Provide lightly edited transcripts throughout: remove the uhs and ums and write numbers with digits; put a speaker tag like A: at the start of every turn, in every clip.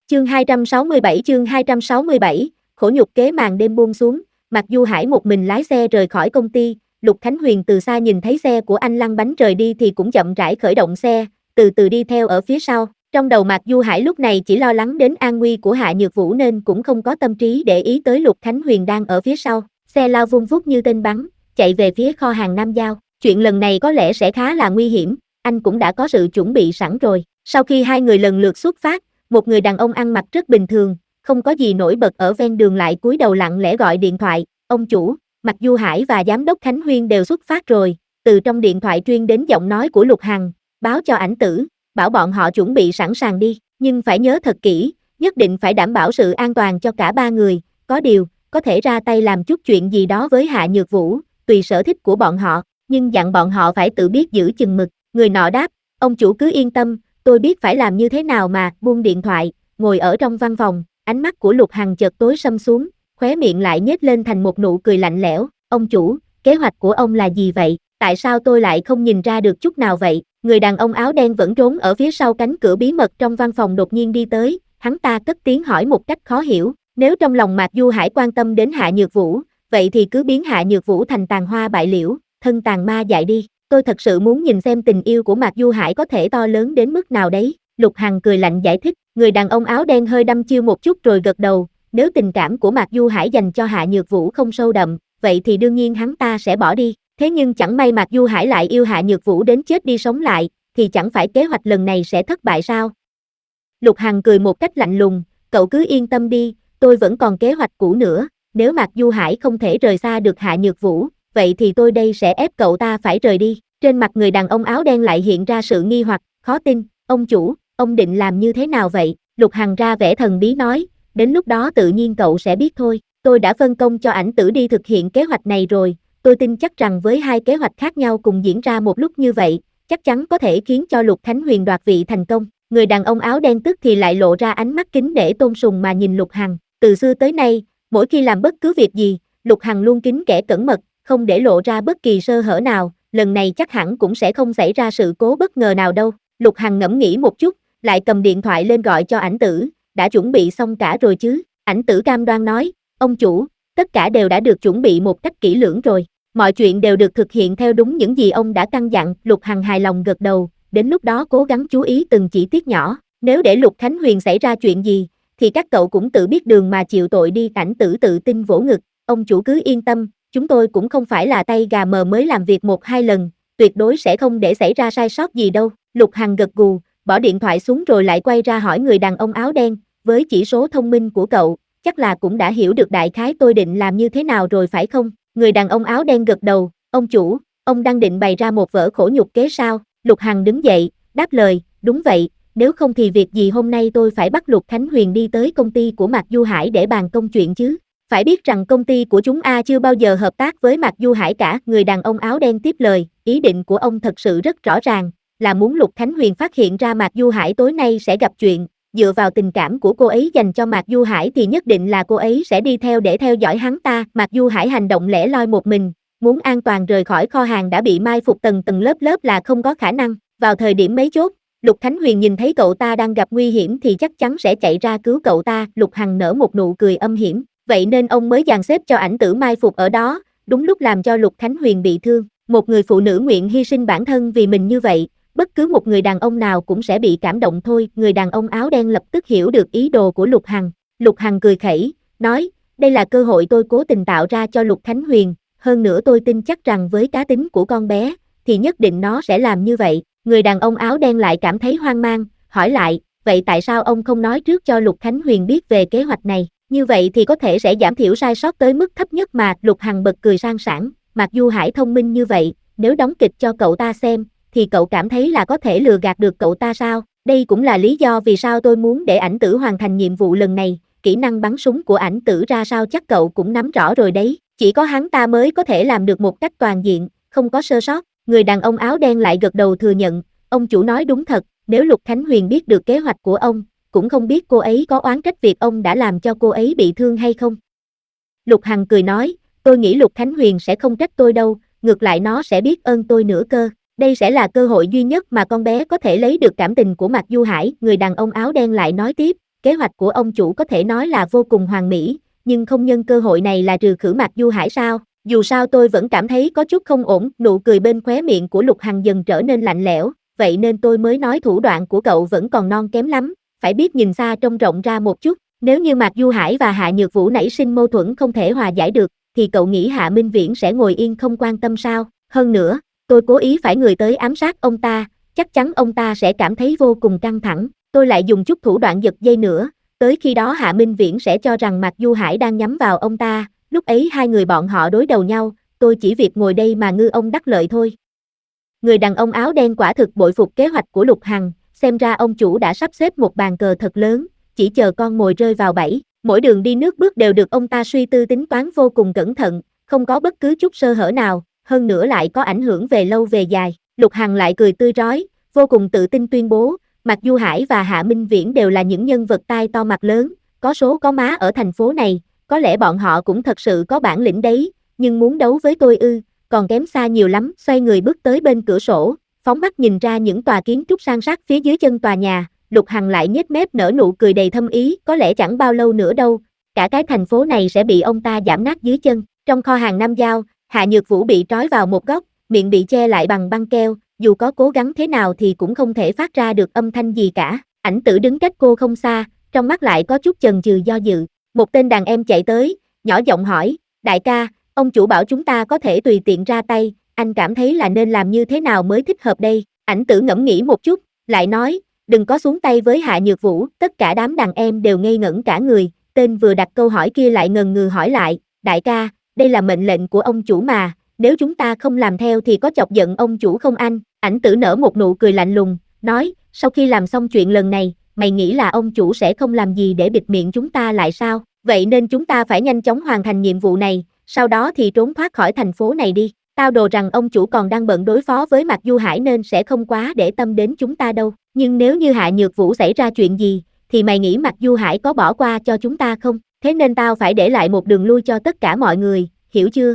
A: Chương 267, khổ nhục kế màn đêm buông xuống, Mạc Du Hải một mình lái xe rời khỏi công ty, Lục Khánh Huyền từ xa nhìn thấy xe của anh lăn bánh rời đi thì cũng chậm rãi khởi động xe, từ từ đi theo ở phía sau. Trong đầu Mạc Du Hải lúc này chỉ lo lắng đến an nguy của Hạ Nhược Vũ nên cũng không có tâm trí để ý tới Lục Khánh Huyền đang ở phía sau. Xe lao vun vút như tên bắn, chạy về phía kho hàng Nam Giao. Chuyện lần này có lẽ sẽ khá là nguy hiểm, anh cũng đã có sự chuẩn bị sẵn rồi. Sau khi hai người lần lượt xuất phát, một người đàn ông ăn mặc rất bình thường, không có gì nổi bật ở ven đường lại cúi đầu lặng lẽ gọi điện thoại. Ông chủ, Mạc Du Hải và giám đốc Khánh Huyên đều xuất phát rồi. Từ trong điện thoại truyền đến giọng nói của Lục Hằng, báo cho ảnh tử, bảo bọn họ chuẩn bị sẵn sàng đi, nhưng phải nhớ thật kỹ, nhất định phải đảm bảo sự an toàn cho cả ba người, có điều, có thể ra tay làm chút chuyện gì đó với Hạ Nhược Vũ, tùy sở thích của bọn họ, nhưng dặn bọn họ phải tự biết giữ chừng mực. Người nọ đáp, ông chủ cứ yên tâm, tôi biết phải làm như thế nào mà. Buông điện thoại, ngồi ở trong văn phòng, ánh mắt của Lục Hằng chợt tối sầm xuống, khóe miệng lại nhếch lên thành một nụ cười lạnh lẽo. Ông chủ, kế hoạch của ông là gì vậy? Tại sao tôi lại không nhìn ra được chút nào vậy? Người đàn ông áo đen vẫn trốn ở phía sau cánh cửa bí mật trong văn phòng đột nhiên đi tới, hắn ta cất tiếng hỏi một cách khó hiểu. Nếu trong lòng Mạc Du Hải quan tâm đến Hạ Nhược Vũ, vậy thì cứ biến Hạ Nhược Vũ thành tàn hoa bại liễu, thân tàn ma dại đi. Tôi thật sự muốn nhìn xem tình yêu của Mạc Du Hải có thể to lớn đến mức nào đấy. Lục Hằng cười lạnh giải thích. Người đàn ông áo đen hơi đăm chiêu một chút rồi gật đầu. Nếu tình cảm của Mạc Du Hải dành cho Hạ Nhược Vũ không sâu đậm, vậy thì đương nhiên hắn ta sẽ bỏ đi. Thế nhưng chẳng may Mạc Du Hải lại yêu Hạ Nhược Vũ đến chết đi sống lại, thì chẳng phải kế hoạch lần này sẽ thất bại sao? Lục Hằng cười một cách lạnh lùng, cậu cứ yên tâm đi, tôi vẫn còn kế hoạch cũ nữa. Nếu Mạc Du Hải không thể rời xa được Hạ Nhược Vũ, vậy thì tôi đây sẽ ép cậu ta phải rời đi. Trên mặt người đàn ông áo đen lại hiện ra sự nghi hoặc, khó tin. Ông chủ, ông định làm như thế nào vậy? Lục Hằng ra vẻ thần bí nói, đến lúc đó tự nhiên cậu sẽ biết thôi. Tôi đã phân công cho ảnh tử đi thực hiện kế hoạch này rồi, tôi tin chắc rằng với hai kế hoạch khác nhau cùng diễn ra một lúc như vậy, chắc chắn có thể khiến cho Lục Khánh Huyền đoạt vị thành công. Người đàn ông áo đen tức thì lại lộ ra ánh mắt kính nể tôn sùng mà nhìn Lục Hằng. Từ xưa tới nay, mỗi khi làm bất cứ việc gì, Lục Hằng luôn kính kẻ cẩn mật, không để lộ ra bất kỳ sơ hở nào, lần này chắc hẳn cũng sẽ không xảy ra sự cố bất ngờ nào đâu. Lục Hằng ngẫm nghĩ một chút, lại cầm điện thoại lên gọi cho ảnh tử, đã chuẩn bị xong cả rồi chứ? Ảnh tử cam đoan nói, ông chủ, tất cả đều đã được chuẩn bị một cách kỹ lưỡng rồi. Mọi chuyện đều được thực hiện theo đúng những gì ông đã căn dặn. Lục Hằng hài lòng gật đầu, đến lúc đó cố gắng chú ý từng chi tiết nhỏ. Nếu để Lục Khánh Huyền xảy ra chuyện gì, thì các cậu cũng tự biết đường mà chịu tội đi. Ảnh tử tự tin vỗ ngực, ông chủ cứ yên tâm, chúng tôi cũng không phải là tay gà mờ mới làm việc một hai lần, tuyệt đối sẽ không để xảy ra sai sót gì đâu. Lục Hằng gật gù, bỏ điện thoại xuống rồi lại quay ra hỏi người đàn ông áo đen, với chỉ số thông minh của cậu, chắc là cũng đã hiểu được đại khái tôi định làm như thế nào rồi phải không? Người đàn ông áo đen gật đầu, ông chủ, ông đang định bày ra một vở khổ nhục kế sao? Lục Hằng đứng dậy, đáp lời, đúng vậy, nếu không thì việc gì hôm nay tôi phải bắt Lục Khánh Huyền đi tới công ty của Mạc Du Hải để bàn công chuyện chứ? Phải biết rằng công ty của chúng chưa bao giờ hợp tác với Mạc Du Hải cả. Người đàn ông áo đen tiếp lời, ý định của ông thật sự rất rõ ràng, là muốn Lục Khánh Huyền phát hiện ra Mạc Du Hải tối nay sẽ gặp chuyện. Dựa vào tình cảm của cô ấy dành cho Mạc Du Hải thì nhất định là cô ấy sẽ đi theo để theo dõi hắn ta. Mạc Du Hải hành động lẻ loi một mình, muốn an toàn rời khỏi kho hàng đã bị mai phục tầng tầng lớp lớp là không có khả năng. Vào thời điểm mấu chốt, Lục Khánh Huyền nhìn thấy cậu ta đang gặp nguy hiểm thì chắc chắn sẽ chạy ra cứu cậu ta. Lục Hằng nở một nụ cười âm hiểm, vậy nên ông mới dàn xếp cho ảnh tử mai phục ở đó, đúng lúc làm cho Lục Khánh Huyền bị thương. Một người phụ nữ nguyện hy sinh bản thân vì mình như vậy, bất cứ một người đàn ông nào cũng sẽ bị cảm động thôi. Người đàn ông áo đen lập tức hiểu được ý đồ của Lục Hằng. Lục Hằng cười khẩy, nói, đây là cơ hội tôi cố tình tạo ra cho Lục Khánh Huyền, hơn nữa tôi tin chắc rằng với cá tính của con bé, thì nhất định nó sẽ làm như vậy. Người đàn ông áo đen lại cảm thấy hoang mang, hỏi lại, vậy tại sao ông không nói trước cho Lục Khánh Huyền biết về kế hoạch này? Như vậy thì có thể sẽ giảm thiểu sai sót tới mức thấp nhất mà. Lục Hằng bật cười sang sảng, Mạc Du Hải thông minh như vậy, nếu đóng kịch cho cậu ta xem, thì cậu cảm thấy là có thể lừa gạt được cậu ta sao? Đây cũng là lý do vì sao tôi muốn để ảnh tử hoàn thành nhiệm vụ lần này. Kỹ năng bắn súng của ảnh tử ra sao chắc cậu cũng nắm rõ rồi đấy, chỉ có hắn ta mới có thể làm được một cách toàn diện, không có sơ sót. Người đàn ông áo đen lại gật đầu thừa nhận, ông chủ nói đúng thật, nếu Lục Khánh Huyền biết được kế hoạch của ông, cũng không biết cô ấy có oán trách việc ông đã làm cho cô ấy bị thương hay không. Lục Hằng cười nói, tôi nghĩ Lục Khánh Huyền sẽ không trách tôi đâu, ngược lại nó sẽ biết ơn tôi nữa cơ. Đây sẽ là cơ hội duy nhất mà con bé có thể lấy được cảm tình của Mạc Du Hải. Người đàn ông áo đen lại nói tiếp, kế hoạch của ông chủ có thể nói là vô cùng hoàn mỹ, nhưng không nhân cơ hội này là trừ khử Mạc Du Hải sao? Dù sao tôi vẫn cảm thấy có chút không ổn, nụ cười bên khóe miệng của Lục Hằng dần trở nên lạnh lẽo, vậy nên tôi mới nói thủ đoạn của cậu vẫn còn non kém lắm, phải biết nhìn xa trông rộng ra một chút, nếu như Mạc Du Hải và Hạ Nhược Vũ nảy sinh mâu thuẫn không thể hòa giải được, thì cậu nghĩ Hạ Minh Viễn sẽ ngồi yên không quan tâm sao? Hơn nữa, tôi cố ý phải người tới ám sát ông ta, chắc chắn ông ta sẽ cảm thấy vô cùng căng thẳng, tôi lại dùng chút thủ đoạn giật dây nữa, tới khi đó Hạ Minh Viễn sẽ cho rằng Mạc Du Hải đang nhắm vào ông ta, lúc ấy hai người bọn họ đối đầu nhau, tôi chỉ việc ngồi đây mà ngư ông đắc lợi thôi. Người đàn ông áo đen quả thực bội phục kế hoạch của Lục Hằng, xem ra ông chủ đã sắp xếp một bàn cờ thật lớn, chỉ chờ con mồi rơi vào bẫy, mỗi đường đi nước bước đều được ông ta suy tư tính toán vô cùng cẩn thận, không có bất cứ chút sơ hở nào, hơn nữa lại có ảnh hưởng về lâu về dài. Lục Hằng lại cười tươi rói, vô cùng tự tin tuyên bố, Mạc Du Hải và Hạ Minh Viễn đều là những nhân vật tai to mặt lớn, có số có má ở thành phố này, có lẽ bọn họ cũng thật sự có bản lĩnh đấy, nhưng muốn đấu với tôi ư, còn kém xa nhiều lắm. Xoay người bước tới bên cửa sổ, phóng mắt nhìn ra những tòa kiến trúc san sát phía dưới chân tòa nhà, Lục Hằng lại nhếch mép nở nụ cười đầy thâm ý, có lẽ chẳng bao lâu nữa đâu, cả cái thành phố này sẽ bị ông ta giảm nát dưới chân. Trong kho hàng Nam Giao, Hạ Nhược Vũ bị trói vào một góc, miệng bị che lại bằng băng keo, dù có cố gắng thế nào thì cũng không thể phát ra được âm thanh gì cả. Ảnh Tử đứng cách cô không xa, trong mắt lại có chút chần chừ do dự. Một tên đàn em chạy tới, nhỏ giọng hỏi, đại ca, ông chủ bảo chúng ta có thể tùy tiện ra tay, anh cảm thấy là nên làm như thế nào mới thích hợp đây? Ảnh Tử ngẫm nghĩ một chút, lại nói, đừng có xuống tay với Hạ Nhược Vũ. Tất cả đám đàn em đều ngây ngẩn cả người, tên vừa đặt câu hỏi kia lại ngần ngừ hỏi lại, đại ca, đây là mệnh lệnh của ông chủ mà, nếu chúng ta không làm theo thì có chọc giận ông chủ không anh? Ảnh Tử nở một nụ cười lạnh lùng, nói, sau khi làm xong chuyện lần này, mày nghĩ là ông chủ sẽ không làm gì để bịt miệng chúng ta lại sao? Vậy nên chúng ta phải nhanh chóng hoàn thành nhiệm vụ này, sau đó thì trốn thoát khỏi thành phố này đi. Tao đồ rằng ông chủ còn đang bận đối phó với Mạc Du Hải nên sẽ không quá để tâm đến chúng ta đâu. Nhưng nếu như Hạ Nhược Vũ xảy ra chuyện gì, thì mày nghĩ Mạc Du Hải có bỏ qua cho chúng ta không? Thế nên tao phải để lại một đường lui cho tất cả mọi người, hiểu chưa?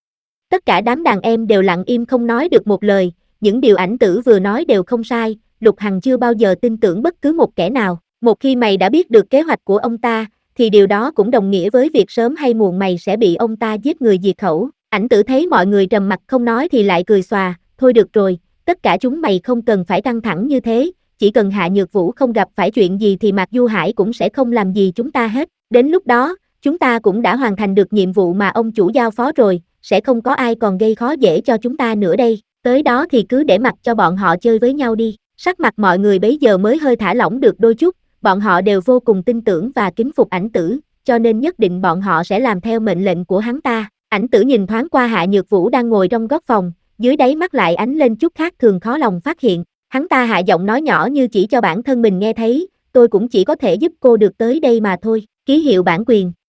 A: Tất cả đám đàn em đều lặng im không nói được một lời, những điều Ảnh Tử vừa nói đều không sai, Lục Hằng chưa bao giờ tin tưởng bất cứ một kẻ nào. Một khi mày đã biết được kế hoạch của ông ta, thì điều đó cũng đồng nghĩa với việc sớm hay muộn mày sẽ bị ông ta giết người diệt khẩu. Ảnh Tử thấy mọi người trầm mặc không nói thì lại cười xòa, thôi được rồi, tất cả chúng mày không cần phải căng thẳng như thế, chỉ cần Hạ Nhược Vũ không gặp phải chuyện gì thì Mạc Du Hải cũng sẽ không làm gì chúng ta hết. Đến lúc đó, chúng ta cũng đã hoàn thành được nhiệm vụ mà ông chủ giao phó rồi, sẽ không có ai còn gây khó dễ cho chúng ta nữa đây, tới đó thì cứ để mặc cho bọn họ chơi với nhau đi. Sắc mặt mọi người bấy giờ mới hơi thả lỏng được đôi chút, bọn họ đều vô cùng tin tưởng và kính phục Ảnh Tử, cho nên nhất định bọn họ sẽ làm theo mệnh lệnh của hắn ta. Ảnh Tử nhìn thoáng qua Hạ Nhược Vũ đang ngồi trong góc phòng, dưới đáy mắt lại ánh lên chút khác thường khó lòng phát hiện. Hắn ta hạ giọng nói nhỏ như chỉ cho bản thân mình nghe thấy, tôi cũng chỉ có thể giúp cô được tới đây mà thôi, ký hiệu bản quyền.